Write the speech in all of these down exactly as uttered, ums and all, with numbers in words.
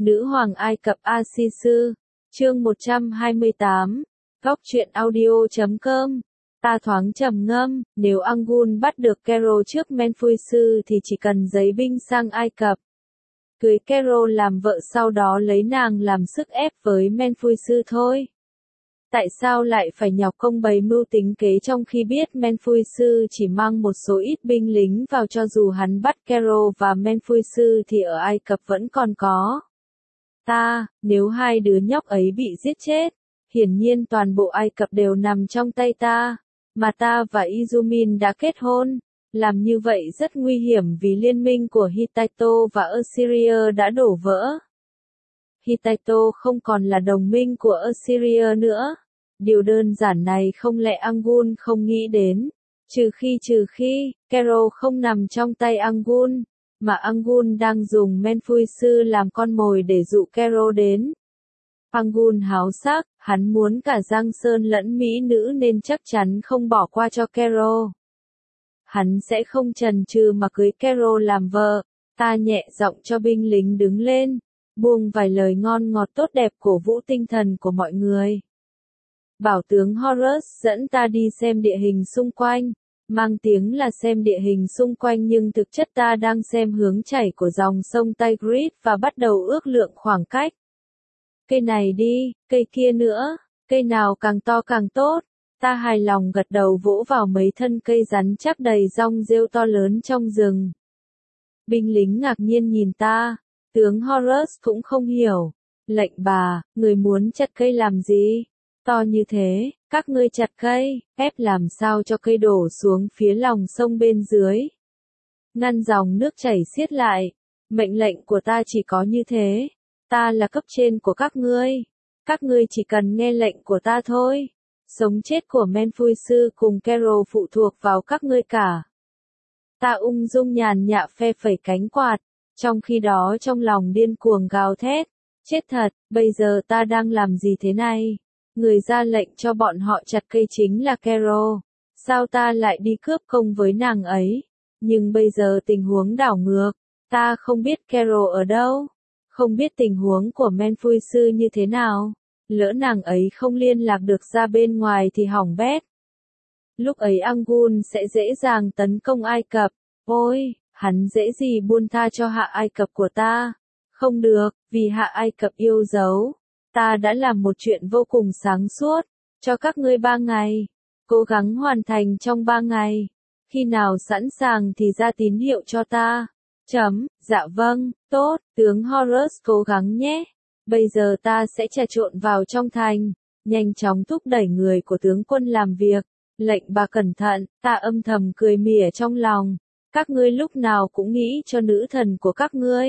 Nữ hoàng Ai Cập A-si-sư, chương một trăm hai mươi tám, góc truyện audio chấm com. Ta thoáng trầm ngâm, nếu Anggun bắt được Kero trước Menfuisu thì chỉ cần giấy binh sang Ai Cập, cưới Kero làm vợ, sau đó lấy nàng làm sức ép với Menfuisu thôi. Tại sao lại phải nhọc công bày mưu tính kế trong khi biết Menfuisu chỉ mang một số ít binh lính vào? Cho dù hắn bắt Kero và Menfuisu thì ở Ai Cập vẫn còn có ta. Nếu hai đứa nhóc ấy bị giết chết, hiển nhiên toàn bộ Ai Cập đều nằm trong tay ta, mà ta và Izumin đã kết hôn. Làm như vậy rất nguy hiểm vì liên minh của Hittite và Assyria đã đổ vỡ. Hittite không còn là đồng minh của Assyria nữa. Điều đơn giản này không lẽ Anggun không nghĩ đến? Trừ khi trừ khi, Kero không nằm trong tay Anggun, mà Anggun đang dùng Menfuisu làm con mồi để dụ Kero đến. Anggun háo sắc, hắn muốn cả Giang Sơn lẫn mỹ nữ nên chắc chắn không bỏ qua cho Kero. Hắn sẽ không chần chừ mà cưới Kero làm vợ. Ta nhẹ giọng cho binh lính đứng lên, buông vài lời ngon ngọt tốt đẹp cổ vũ tinh thần của mọi người. Bảo tướng Horus dẫn ta đi xem địa hình xung quanh. Mang tiếng là xem địa hình xung quanh nhưng thực chất ta đang xem hướng chảy của dòng sông Tigris và bắt đầu ước lượng khoảng cách. Cây này đi, cây kia nữa, cây nào càng to càng tốt. Ta hài lòng gật đầu vỗ vào mấy thân cây rắn chắc đầy rong rêu to lớn trong rừng. Binh lính ngạc nhiên nhìn ta, tướng Horus cũng không hiểu. Lệnh bà, người muốn chặt cây làm gì? To như thế, các ngươi chặt cây, ép làm sao cho cây đổ xuống phía lòng sông bên dưới. Ngăn dòng nước chảy xiết lại. Mệnh lệnh của ta chỉ có như thế. Ta là cấp trên của các ngươi. Các ngươi chỉ cần nghe lệnh của ta thôi. Sống chết của Menfuisu cùng Kero phụ thuộc vào các ngươi cả. Ta ung dung nhàn nhã phe phẩy cánh quạt, trong khi đó trong lòng điên cuồng gào thét. Chết thật, bây giờ ta đang làm gì thế này? Người ra lệnh cho bọn họ chặt cây chính là Kero. Sao ta lại đi cướp công với nàng ấy? Nhưng bây giờ tình huống đảo ngược. Ta không biết Kero ở đâu. Không biết tình huống của Menfuisu như thế nào. Lỡ nàng ấy không liên lạc được ra bên ngoài thì hỏng bét. Lúc ấy Anggun sẽ dễ dàng tấn công Ai Cập. Ôi, hắn dễ gì buông tha cho hạ Ai Cập của ta. Không được, vì hạ Ai Cập yêu dấu. Ta đã làm một chuyện vô cùng sáng suốt. Cho các ngươi ba ngày. Cố gắng hoàn thành trong ba ngày. Khi nào sẵn sàng thì ra tín hiệu cho ta. Chấm, dạ vâng, tốt, tướng Horus cố gắng nhé. Bây giờ ta sẽ trà trộn vào trong thành. Nhanh chóng thúc đẩy người của tướng quân làm việc. Lệnh bà cẩn thận, ta âm thầm cười mỉa trong lòng. Các ngươi lúc nào cũng nghĩ cho nữ thần của các ngươi.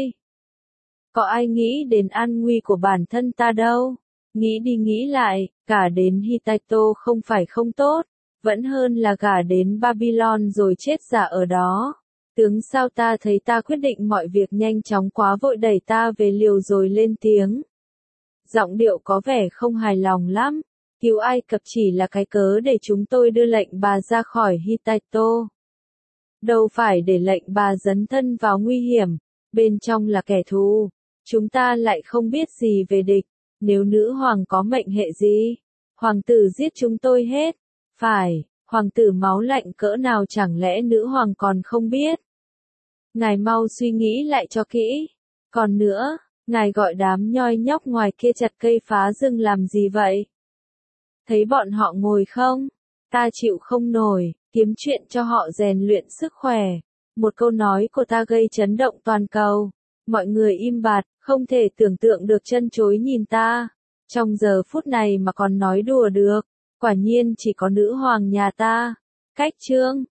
Có ai nghĩ đến an nguy của bản thân ta đâu. Nghĩ đi nghĩ lại, cả đến Hittite không phải không tốt, vẫn hơn là gả đến Babylon rồi chết giả ở đó. Tướng sao ta thấy ta quyết định mọi việc nhanh chóng quá vội đẩy ta về liều rồi lên tiếng. Giọng điệu có vẻ không hài lòng lắm. Cứu Ai Cập chỉ là cái cớ để chúng tôi đưa lệnh bà ra khỏi Hittite. Đâu phải để lệnh bà dấn thân vào nguy hiểm. Bên trong là kẻ thù. Chúng ta lại không biết gì về địch. Nếu nữ hoàng có mệnh hệ gì, hoàng tử giết chúng tôi hết. Phải, hoàng tử máu lạnh cỡ nào chẳng lẽ nữ hoàng còn không biết. Ngài mau suy nghĩ lại cho kỹ. Còn nữa, ngài gọi đám nhoi nhóc ngoài kia chặt cây phá rừng làm gì vậy? Thấy bọn họ ngồi không? Ta chịu không nổi, kiếm chuyện cho họ rèn luyện sức khỏe. Một câu nói của ta gây chấn động toàn cầu. Mọi người im bặt, không thể tưởng tượng được chân chối nhìn ta. Trong giờ phút này mà còn nói đùa được. Quả nhiên chỉ có nữ hoàng nhà ta. Cách chương,